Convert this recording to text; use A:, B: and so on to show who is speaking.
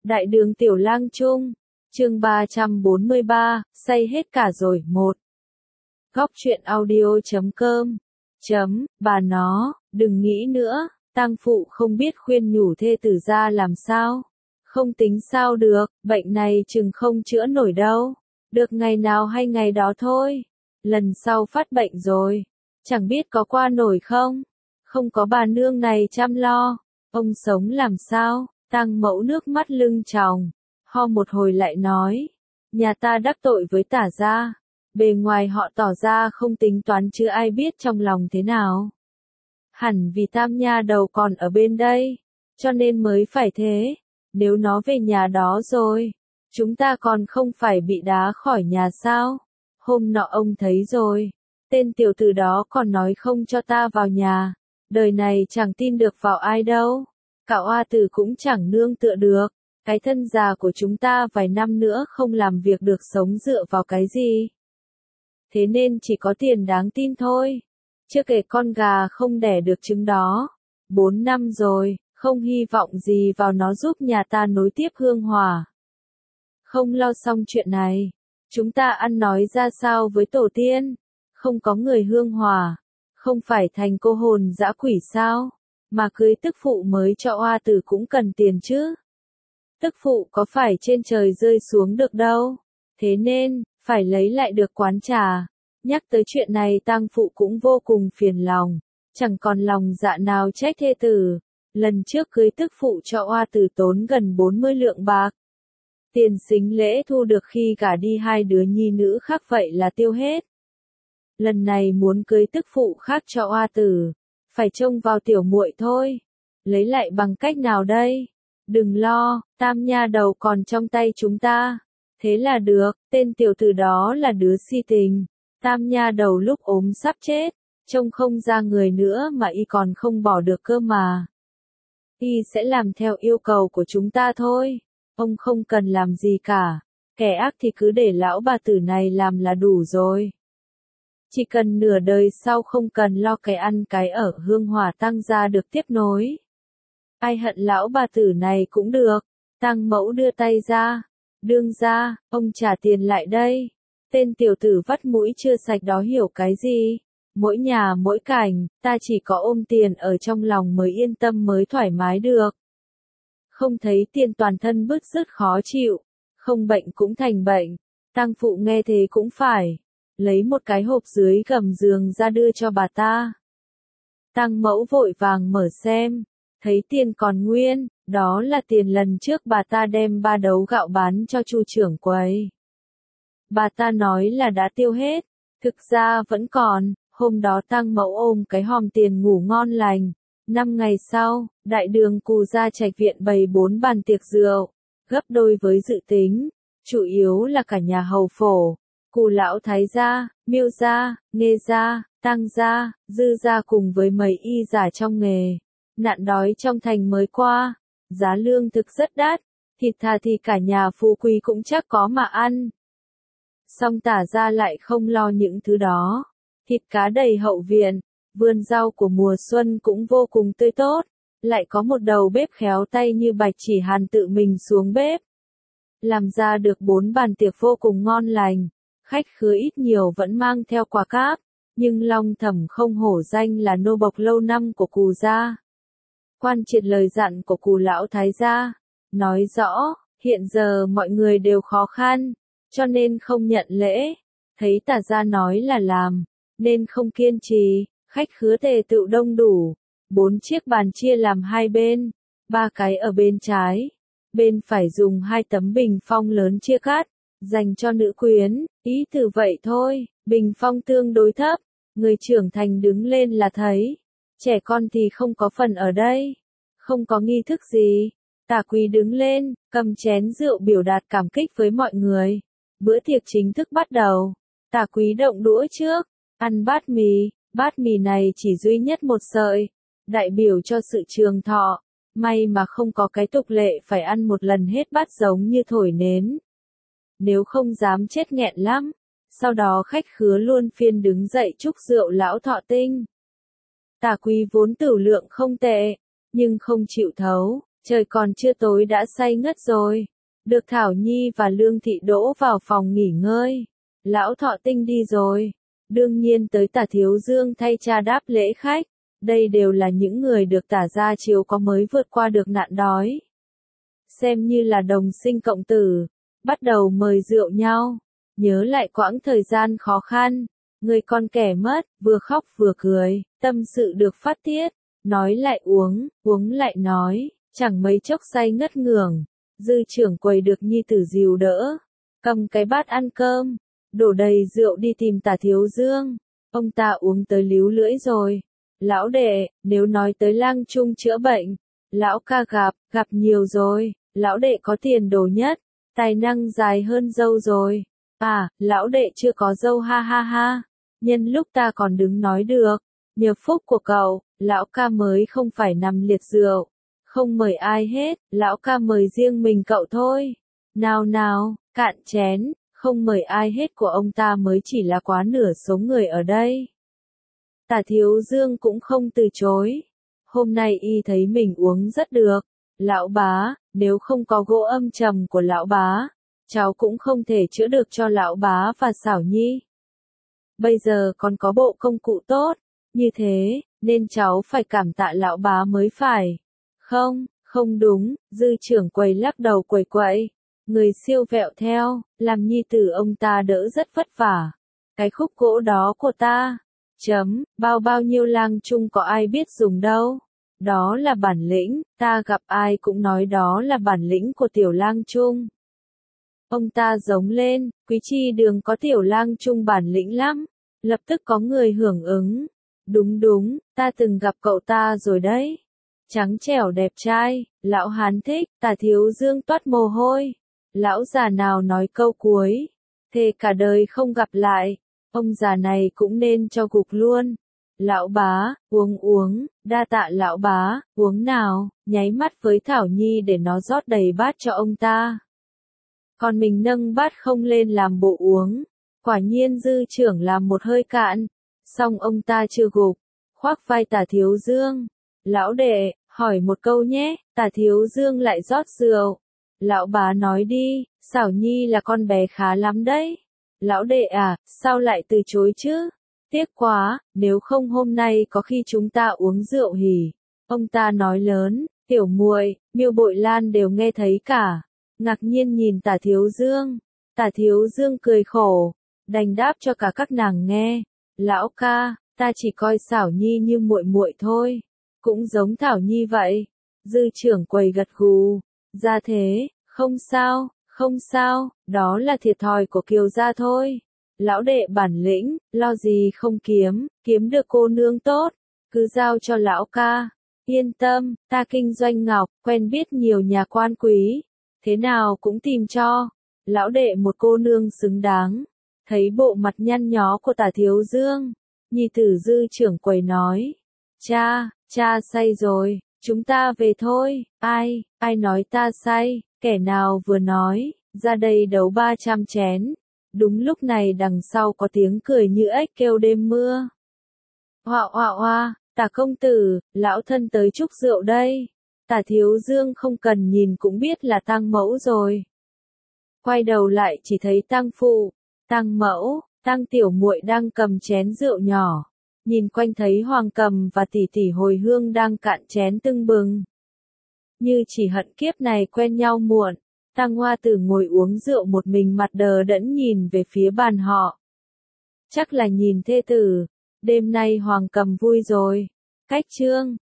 A: Đại đường Tiểu Lang Trung, chương 343, say hết cả rồi, 1. Góc truyện audio.com. Bà nó, đừng nghĩ nữa, tang phụ không biết khuyên nhủ thê tử ra làm sao. Không tính sao được, bệnh này chừng không chữa nổi đâu. Được ngày nào hay ngày đó thôi. Lần sau phát bệnh rồi, chẳng biết có qua nổi không. Không có bà nương này chăm lo, ông sống làm sao? Tang mẫu nước mắt lưng tròng, ho một hồi lại nói, nhà ta đắc tội với Tả gia, bề ngoài họ tỏ ra không tính toán chứ ai biết trong lòng thế nào. Hẳn vì Tam nha đầu còn ở bên đây, cho nên mới phải thế, nếu nó về nhà đó rồi, chúng ta còn không phải bị đá khỏi nhà sao? Hôm nọ ông thấy rồi, tên tiểu tử đó còn nói không cho ta vào nhà, đời này chẳng tin được vào ai đâu. Cạo oa tử cũng chẳng nương tựa được, cái thân già của chúng ta vài năm nữa không làm việc được sống dựa vào cái gì. Thế nên chỉ có tiền đáng tin thôi. Chưa kể con gà không đẻ được trứng đó. 4 năm rồi, không hy vọng gì vào nó giúp nhà ta nối tiếp hương hỏa. Không lo xong chuyện này, chúng ta ăn nói ra sao với tổ tiên? Không có người hương hỏa, không phải thành cô hồn dã quỷ sao? Mà cưới tức phụ mới cho oa tử cũng cần tiền chứ. Tức phụ có phải trên trời rơi xuống được đâu. Thế nên, phải lấy lại được quán trà. Nhắc tới chuyện này tang phụ cũng vô cùng phiền lòng. Chẳng còn lòng dạ nào trách thê tử. Lần trước cưới tức phụ cho oa tử tốn gần 40 lượng bạc. Tiền sính lễ thu được khi gả đi hai đứa nhi nữ khác vậy là tiêu hết. Lần này muốn cưới tức phụ khác cho oa tử. Phải trông vào tiểu muội thôi. Lấy lại bằng cách nào đây? Đừng lo, Tam nha đầu còn trong tay chúng ta. Thế là được, tên tiểu tử đó là đứa si tình. Tam nha đầu lúc ốm sắp chết, trông không ra người nữa mà y còn không bỏ được cơ mà. Y sẽ làm theo yêu cầu của chúng ta thôi. Ông không cần làm gì cả. Kẻ ác thì cứ để lão bà tử này làm là đủ rồi. Chỉ cần nửa đời sau không cần lo cái ăn cái ở hương hỏa Tang gia được tiếp nối. Ai hận lão bà tử này cũng được. Tang mẫu đưa tay ra. Đương ra, ông trả tiền lại đây. Tên tiểu tử vắt mũi chưa sạch đó hiểu cái gì. Mỗi nhà mỗi cảnh, ta chỉ có ôm tiền ở trong lòng mới yên tâm mới thoải mái được. Không thấy tiền toàn thân bứt rứt khó chịu. Không bệnh cũng thành bệnh. Tang phụ nghe thế cũng phải. Lấy một cái hộp dưới gầm giường ra đưa cho bà ta. Tang mẫu vội vàng mở xem, thấy tiền còn nguyên, đó là tiền lần trước bà ta đem 3 đấu gạo bán cho chu trưởng quầy. Bà ta nói là đã tiêu hết, thực ra vẫn còn, hôm đó Tang mẫu ôm cái hòm tiền ngủ ngon lành. 5 ngày sau, đại đường Cù gia trạch viện bày 4 bàn tiệc rượu, gấp đôi với dự tính, chủ yếu là cả nhà hầu phổ. Cù lão thái gia, Miêu gia, Nghê gia, Tang gia, Dư gia cùng với mấy y giả trong nghề. Nạn đói trong thành mới qua, giá lương thực rất đắt, thịt thà thì cả nhà phú quý cũng chắc có mà ăn. Song Tả gia lại không lo những thứ đó. Thịt cá đầy hậu viện, vườn rau của mùa xuân cũng vô cùng tươi tốt, lại có một đầu bếp khéo tay như Bạch Chỉ Hàn tự mình xuống bếp. Làm ra được 4 bàn tiệc vô cùng ngon lành. Khách khứa ít nhiều vẫn mang theo quà cáp, nhưng Long Thẩm không hổ danh là nô bộc lâu năm của Cù gia. Quan triệt lời dặn của Cù lão thái gia, nói rõ, hiện giờ mọi người đều khó khăn, cho nên không nhận lễ. Thấy Tả gia nói là làm, nên không kiên trì, khách khứa tề tựu đông đủ. 4 chiếc bàn chia làm hai bên, 3 cái ở bên trái, bên phải dùng 2 tấm bình phong lớn chia cắt. Dành cho nữ quyến, ý từ vậy thôi, bình phong tương đối thấp, người trưởng thành đứng lên là thấy, trẻ con thì không có phần ở đây, không có nghi thức gì. Tả Quý đứng lên, cầm chén rượu biểu đạt cảm kích với mọi người. Bữa tiệc chính thức bắt đầu, Tả Quý động đũa trước, ăn bát mì này chỉ duy nhất một sợi, đại biểu cho sự trường thọ, may mà không có cái tục lệ phải ăn một lần hết bát giống như thổi nến. Nếu không dám chết nghẹn lắm. Sau đó khách khứa luôn phiên đứng dậy chúc rượu lão thọ tinh. Tả Quý vốn tửu lượng không tệ, nhưng không chịu thấu, Trời còn chưa tối đã say ngất rồi. Được Thảo Nhi và Lương Thị đỗ vào phòng nghỉ ngơi. Lão Thọ Tinh đi rồi. Đương nhiên tới Tả Thiếu Dương thay cha đáp lễ khách. Đây đều là những người được Tả gia chiếu có mới vượt qua được nạn đói. Xem như là đồng sinh cộng tử. Bắt đầu mời rượu nhau. Nhớ lại quãng thời gian khó khăn. Người con kẻ mất, vừa khóc vừa cười. Tâm sự được phát tiết. Nói lại uống, uống lại nói. Chẳng mấy chốc say ngất ngưởng. Dư trưởng quầy được nhi tử dìu đỡ. Cầm cái bát ăn cơm. Đổ đầy rượu đi tìm Tả Thiếu Dương. Ông ta uống tới líu lưỡi rồi. Lão đệ, nếu nói tới lang trung chữa bệnh. Lão ca gặp nhiều rồi. Lão đệ có tiền đồ nhất. Tài năng dài hơn dâu rồi. À, lão đệ chưa có dâu ha ha ha. Nhân lúc ta còn đứng nói được. Nhờ phúc của cậu, lão ca mới không phải nằm liệt rượu. Không mời ai hết, lão ca mời riêng mình cậu thôi. Nào nào, cạn chén, không mời ai hết của ông ta mới chỉ là quá nửa số người ở đây. Tả Thiếu Dương cũng không từ chối. Hôm nay y thấy mình uống rất được. Lão bá, nếu không có gỗ âm trầm của lão bá, cháu cũng không thể chữa được cho lão bá và Xảo Nhi. Bây giờ còn có bộ công cụ tốt, như thế, nên cháu phải cảm tạ lão bá mới phải. Không đúng, dư trưởng quầy lắc đầu quẩy quậy. Người siêu vẹo theo, làm nhi tử ông ta đỡ rất vất vả. Cái khúc gỗ đó của ta, bao nhiêu lang trung có ai biết dùng đâu. Đó là bản lĩnh, ta gặp ai cũng nói đó là bản lĩnh của tiểu lang trung. Ông ta giống lên, Quý Chi Đường có tiểu lang trung bản lĩnh lắm. Lập tức có người hưởng ứng. Đúng, ta từng gặp cậu ta rồi đấy. Trắng trẻo đẹp trai, lão hán thích, Tả Thiếu Dương toát mồ hôi. Lão già nào nói câu cuối, thề cả đời không gặp lại, ông già này cũng nên cho gục luôn. Lão bá, uống, đa tạ lão bá, uống nào, nháy mắt với Thảo Nhi để nó rót đầy bát cho ông ta. Còn mình nâng bát không lên làm bộ uống, quả nhiên dư trưởng làm một hơi cạn, xong ông ta chưa gục, khoác vai Tả Thiếu Dương. Lão đệ, hỏi một câu nhé, Tả Thiếu Dương lại rót rượu. Lão bá nói đi, Xảo Nhi là con bé khá lắm đấy. Lão đệ à, sao lại từ chối chứ? Tiếc quá, nếu không hôm nay có khi chúng ta uống rượu hỉ. Ông ta nói lớn, tiểu muội, Miêu Bội Lan đều nghe thấy cả. Ngạc nhiên nhìn Tả Thiếu Dương. Tả Thiếu Dương cười khổ, đành đáp cho cả các nàng nghe. Lão ca, ta chỉ coi Xảo Nhi như muội muội thôi. Cũng giống Thảo Nhi vậy. Dư trưởng quầy gật gù. Ra thế, không sao, đó là thiệt thòi của Kiều gia thôi. Lão đệ bản lĩnh, lo gì không kiếm được cô nương tốt, cứ giao cho lão ca. Yên tâm, ta kinh doanh ngọc, quen biết nhiều nhà quan quý, thế nào cũng tìm cho. Lão đệ một cô nương xứng đáng. Thấy bộ mặt nhăn nhó của Tả Thiếu Dương, nhi tử dư trưởng quầy nói. Cha say rồi, chúng ta về thôi. Ai nói ta say, kẻ nào vừa nói, ra đây đấu 300 chén. Đúng lúc này đằng sau có tiếng cười như ếch kêu đêm mưa. Hoa, Tả công tử, lão thân tới chúc rượu đây. Tả Thiếu Dương không cần nhìn cũng biết là Tăng mẫu rồi. Quay đầu lại chỉ thấy Tăng phụ, Tăng mẫu, Tăng tiểu muội đang cầm chén rượu nhỏ. Nhìn quanh thấy Hoàng Cầm và tỷ tỷ Hồi Hương đang cạn chén tưng bừng. Như chỉ hận kiếp này quen nhau muộn. Tăng Hoa Tử ngồi uống rượu một mình mặt đờ đẫn nhìn về phía bàn họ. Chắc là nhìn thê tử. Đêm nay Hoàng Cầm vui rồi. Cách chương